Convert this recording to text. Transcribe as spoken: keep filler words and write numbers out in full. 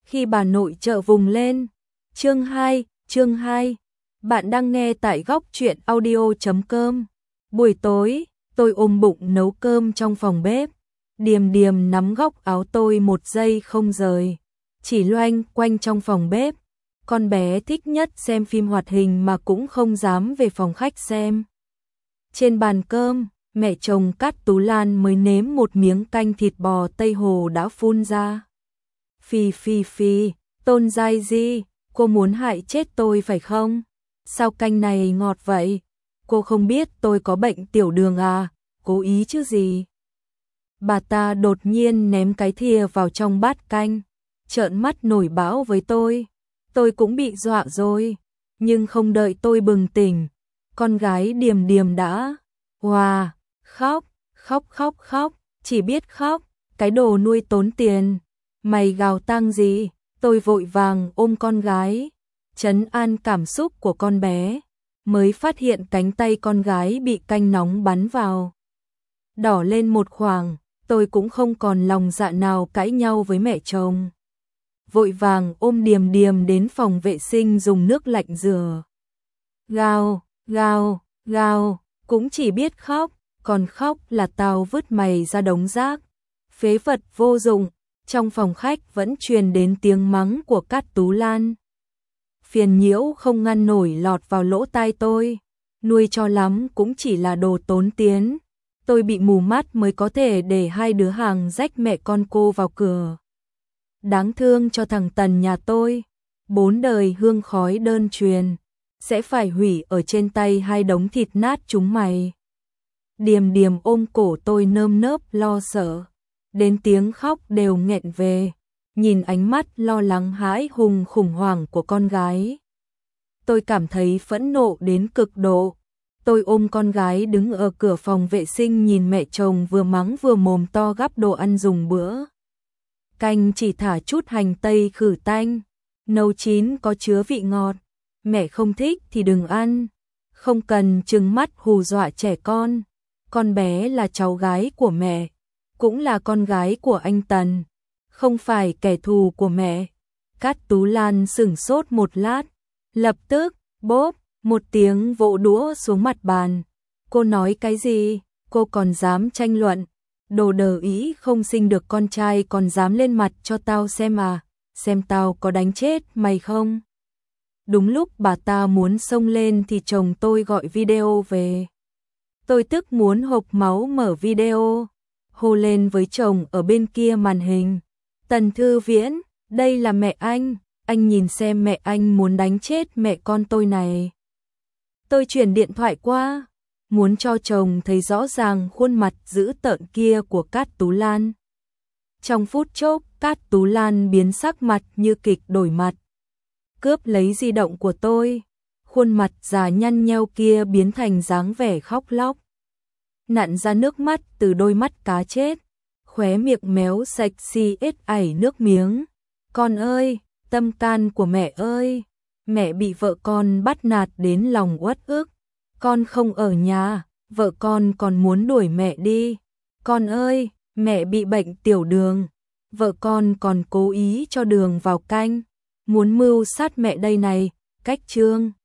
Khi bà nội trợ vùng lên. Chương hai, chương hai. Bạn đang nghe tại góc truyện audio chấm com. Buổi tối, tôi ôm bụng nấu cơm trong phòng bếp. Điềm Điềm nắm góc áo tôi một giây không rời, chỉ loanh quanh trong phòng bếp. Con bé thích nhất xem phim hoạt hình mà cũng không dám về phòng khách xem. Trên bàn cơm, mẹ chồng Cát Tú Lan mới nếm một miếng canh thịt bò Tây Hồ đã phun ra. Phi phi phi, Tôn Giai Di, cô muốn hại chết tôi phải không? Sao canh này ngọt vậy? Cô không biết tôi có bệnh tiểu đường à? Cố ý chứ gì? Bà ta đột nhiên ném cái thìa vào trong bát canh, trợn mắt nổi bão với tôi. Tôi cũng bị dọa rồi, nhưng không đợi tôi bừng tỉnh, con gái Điềm Điềm đã hòa, khóc, khóc khóc khóc, chỉ biết khóc, cái đồ nuôi tốn tiền, mày gào tang gì? Tôi vội vàng ôm con gái, trấn an cảm xúc của con bé, mới phát hiện cánh tay con gái bị canh nóng bắn vào, đỏ lên một khoảng. Tôi cũng không còn lòng dạ nào cãi nhau với mẹ chồng. Vội vàng ôm Điềm Điềm đến phòng vệ sinh dùng nước lạnh rửa. Gào, gào, gào, cũng chỉ biết khóc, còn khóc là tao vứt mày ra đống rác. Phế vật vô dụng. Trong phòng khách vẫn truyền đến tiếng mắng của Cát Tú Lan. Phiền nhiễu không ngăn nổi lọt vào lỗ tai tôi. Nuôi cho lắm cũng chỉ là đồ tốn tiền. Tôi bị mù mắt mới có thể để hai đứa hàng rách mẹ con cô vào cửa. Đáng thương cho thằng Tần nhà tôi. Bốn đời hương khói đơn truyền, sẽ phải hủy ở trên tay hai đống thịt nát chúng mày. Điềm Điềm ôm cổ tôi nơm nớp lo sợ. Đến tiếng khóc đều nghẹn về. Nhìn ánh mắt lo lắng hãi hùng khủng hoảng của con gái, tôi cảm thấy phẫn nộ đến cực độ. Tôi ôm con gái đứng ở cửa phòng vệ sinh nhìn mẹ chồng vừa mắng vừa mồm to gắp đồ ăn dùng bữa. Canh chỉ thả chút hành tây khử tanh, nấu chín có chứa vị ngọt. Mẹ không thích thì đừng ăn, không cần trừng mắt hù dọa trẻ con. Con bé là cháu gái của mẹ, cũng là con gái của anh Tần, không phải kẻ thù của mẹ. Cát Tú Lan sửng sốt một lát, lập tức bốp một tiếng vỗ đũa xuống mặt bàn. Cô nói cái gì? Cô còn dám tranh luận? Đồ đờ ý không sinh được con trai còn dám lên mặt cho tao xem à? Xem tao có đánh chết mày không? Đúng lúc bà ta muốn xông lên thì chồng tôi gọi video về. Tôi tức muốn hộc máu mở video, hô lên với chồng ở bên kia màn hình. Tần Thư Viễn, đây là mẹ anh, anh nhìn xem mẹ anh muốn đánh chết mẹ con tôi này. Tôi chuyển điện thoại qua, muốn cho chồng thấy rõ ràng khuôn mặt dữ tợn kia của Cát Tú Lan. Trong phút chốc, Cát Tú Lan biến sắc mặt như kịch đổi mặt, cướp lấy di động của tôi. Khuôn mặt già nhăn nheo kia biến thành dáng vẻ khóc lóc, nặn ra nước mắt từ đôi mắt cá chết, khóe miệng méo sạch xi ết ảy nước miếng. Con ơi, tâm can của mẹ ơi, mẹ bị vợ con bắt nạt đến lòng uất ức. Con không ở nhà, vợ con còn muốn đuổi mẹ đi. Con ơi, mẹ bị bệnh tiểu đường, vợ con còn cố ý cho đường vào canh, muốn mưu sát mẹ đây này. Cách chương